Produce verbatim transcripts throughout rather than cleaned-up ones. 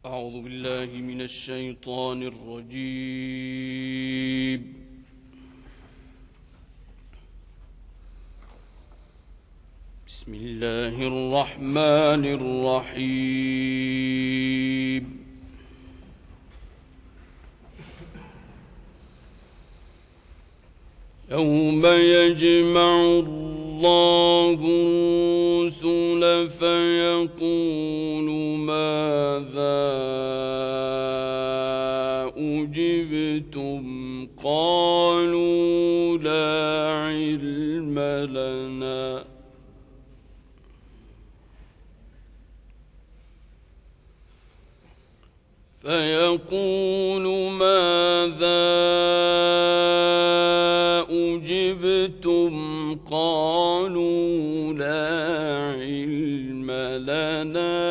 أعوذ بالله من الشيطان الرجيم. بسم الله الرحمن الرحيم. يوم يجمع الله الرسل فيقول ماذا أجبتم قالوا لا علم لنا فيقول ماذا أجبتم قالوا لا علم لنا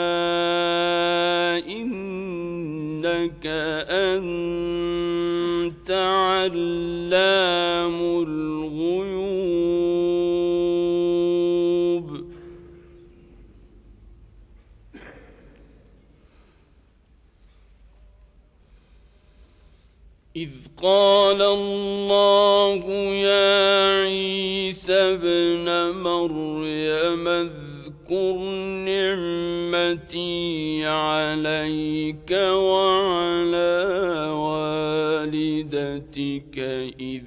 إنك أنت علام الغيوب. إذ قال الله يا عيسى ابن مريم اذكر نعمتي عليك وعلى والدتك إذ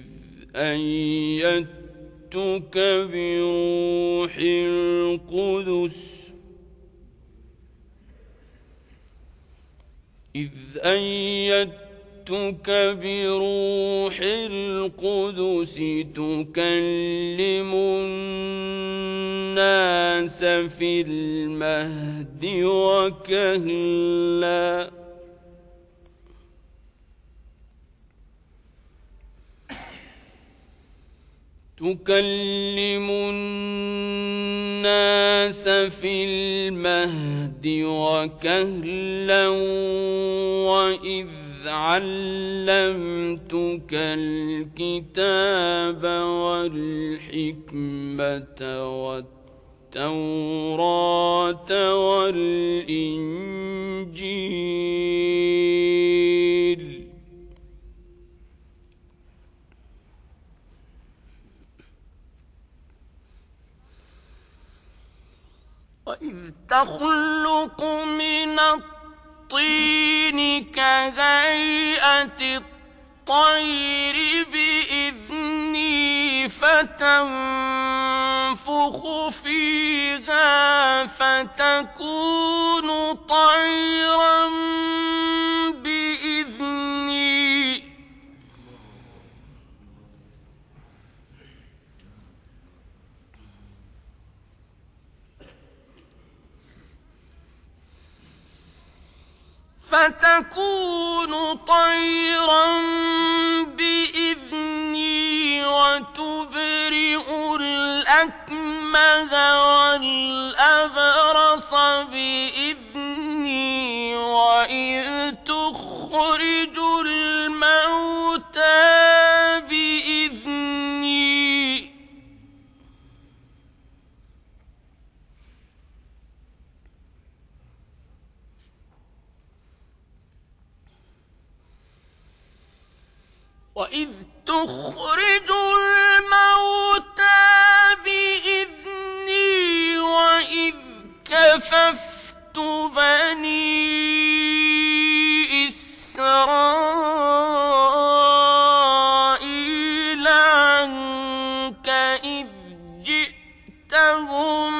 أيدتك بروح القدس إذ أيدتك بروح القدس تكلم الناس في المهد وكهلا تكلم الناس في المهد وكهلا وإذ علمتك الكتاب والحكمة والتوراة والإنجيل وإذ تخلق من الطين كهيئة الطير بإذني فتنفخ فيها فتكون طيرا بإذني فتكون طيرا بإذني وتبرئ الأكمه والأبرص بإذني وإذ تخرج الموتى بإذني وإذ تخرج الموتى بإذني وإذ كففت بني إسرائيل عنك إذ جئتهم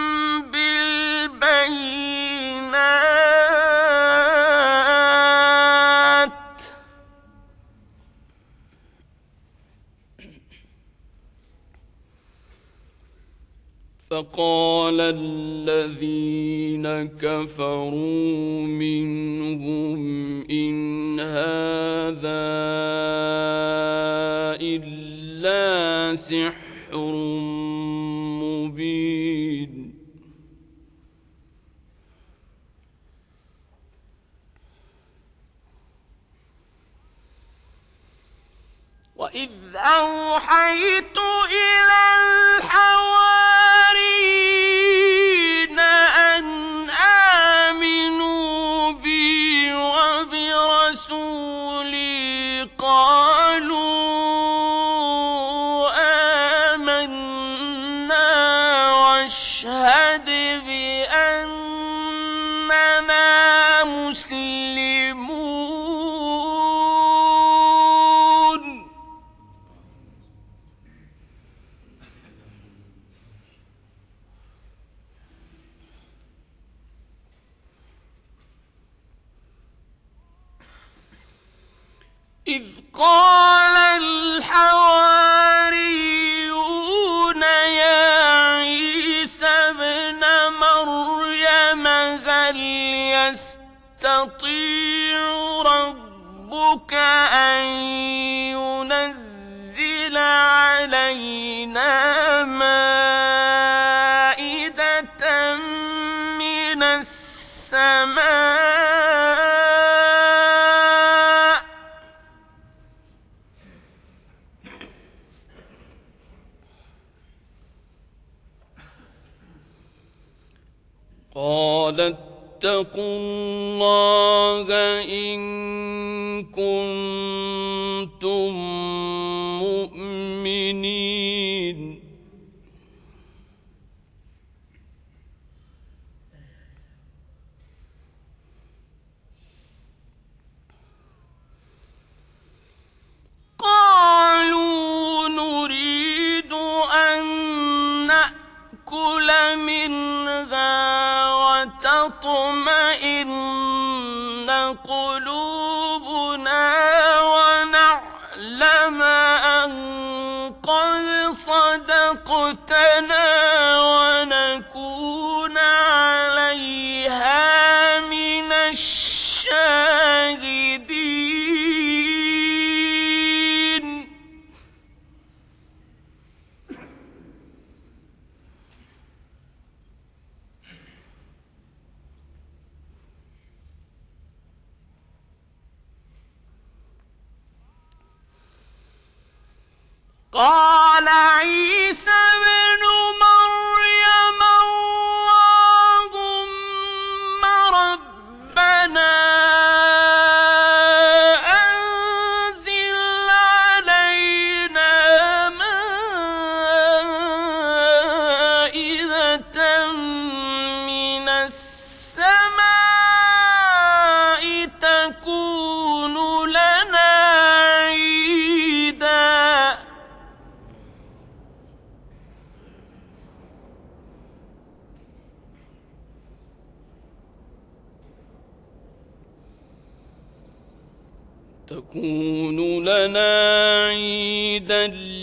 بالبينات فقال الذين كفروا منهم إن هذا إلا سحر مبين. وإذ أوحيت إلى الحواريين أن آمنوا بي لنا مسلمون. إذ قال الحواريون يا عيسى ابن مريم هل يستطيع ربك أن ينزل علينا مائدة من السماء قال اتقوا الله إن كنتم مؤمنين. قالوا نريد أن نأكل منها وتطمئن قلوبنا ونعلم أن قد صدقتنا ونكون عليها من الشاهدين. قال عيسى ابن مريم اللهم ربنا أنزل علينا مائدة من السماء تكون لنا عيدا تكون لنا عيدا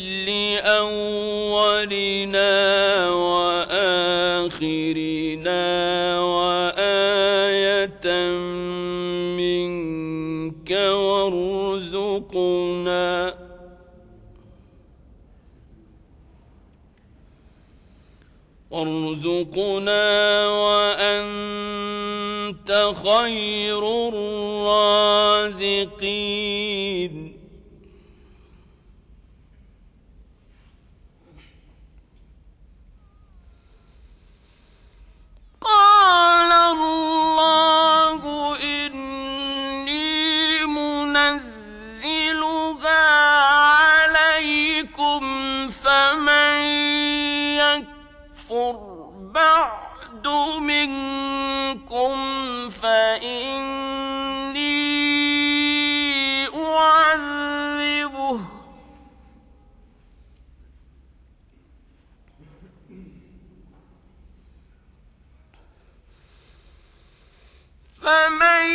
لأولنا وآخرنا وآية منك وارزقنا وارزقنا وأنت خير الرازقين. قال الله إني منزلها عليكم فمن يكفر بعد منكم فإني أعذبه فمن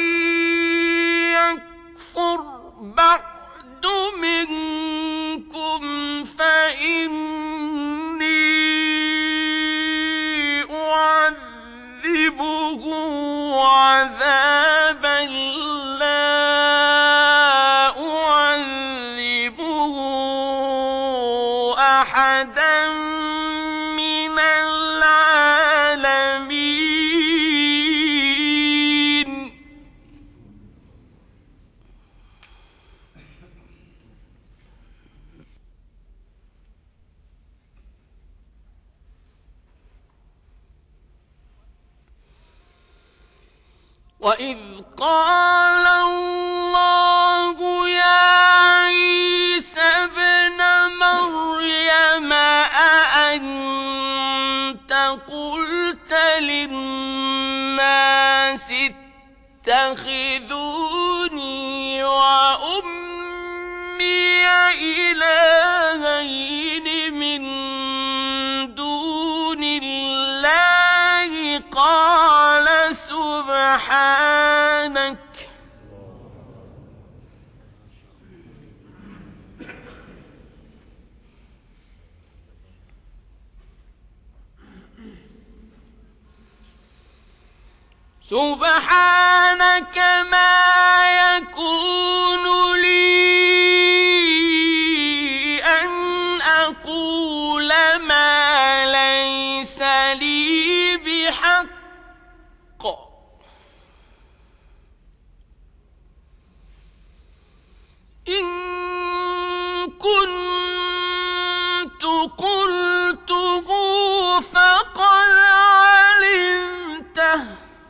يكفر بعد منكم فإني أعذبه عذابا لا أعذبه أحدا من العالمين. وإذ قال الله يا عيسى ابن مريم أأنت قلت للناس تتخذوني وأمي إلهين من دون الله قال سبحانك سبحانك ما يكون لي أن أقول ما ليس لي بحق إن كنت قلته فقد علمته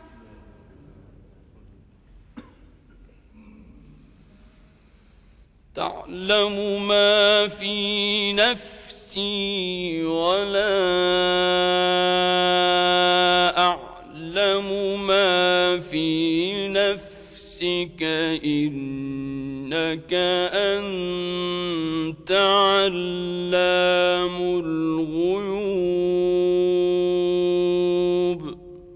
تعلم ما في نفسي ولا أعلم ما في نفسك إنك أنت علام الغيوب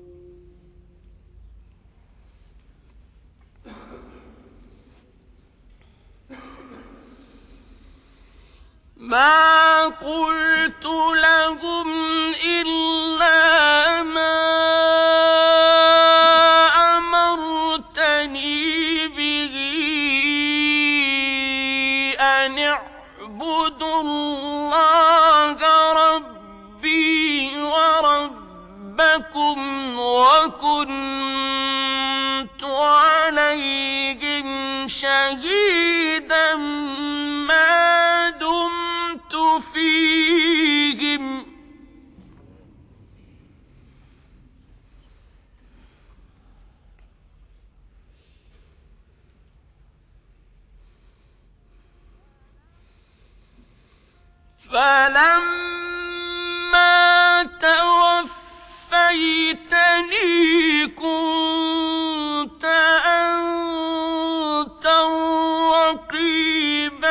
ما قلت لهم إلا ما أمرتني به أن اعبدوا الله ربي وربكم وكنت عليهم شهيدا ما دمت فيهم فلما توفيتني كنت أنت الرقيب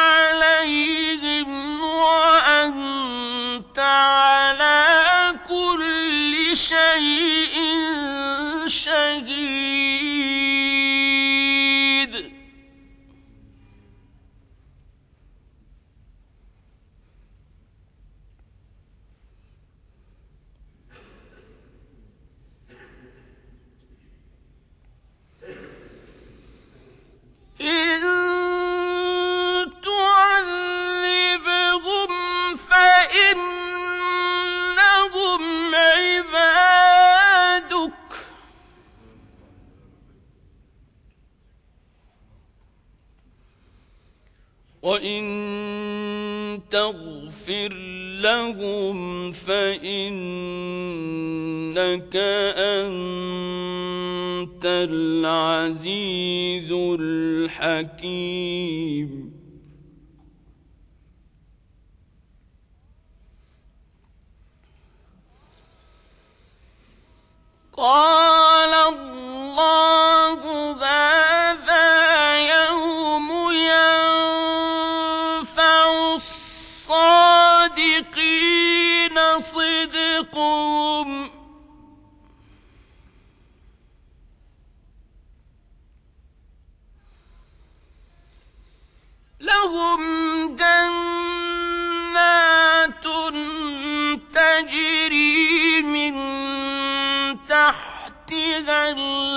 عليهم وأنت على كل شيء شهيد إن تعذبهم فإنهم عبادك وإن تغفر لهم فإنك أنت العزيز الحكيم قال الله هذا يوم ينفع الصادقين صدقهم لهم جنات تجري من تحتها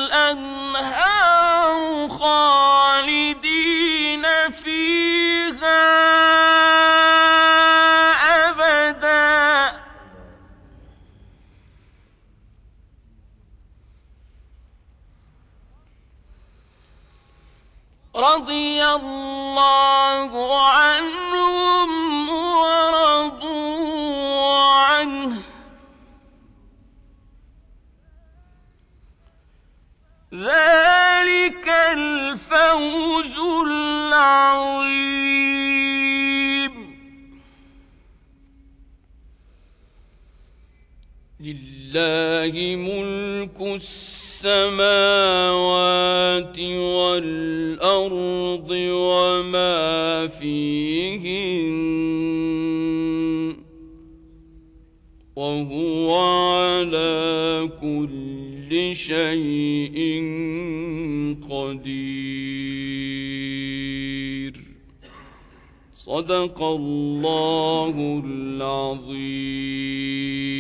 الأنهار خالدين فيها أبدا رضي الله عنهم ورضوا عنه ذلك الفوز العظيم لله ملك السماوات السماوات والأرض وما فيهن وهو على كل شيء قدير. صدق الله العظيم.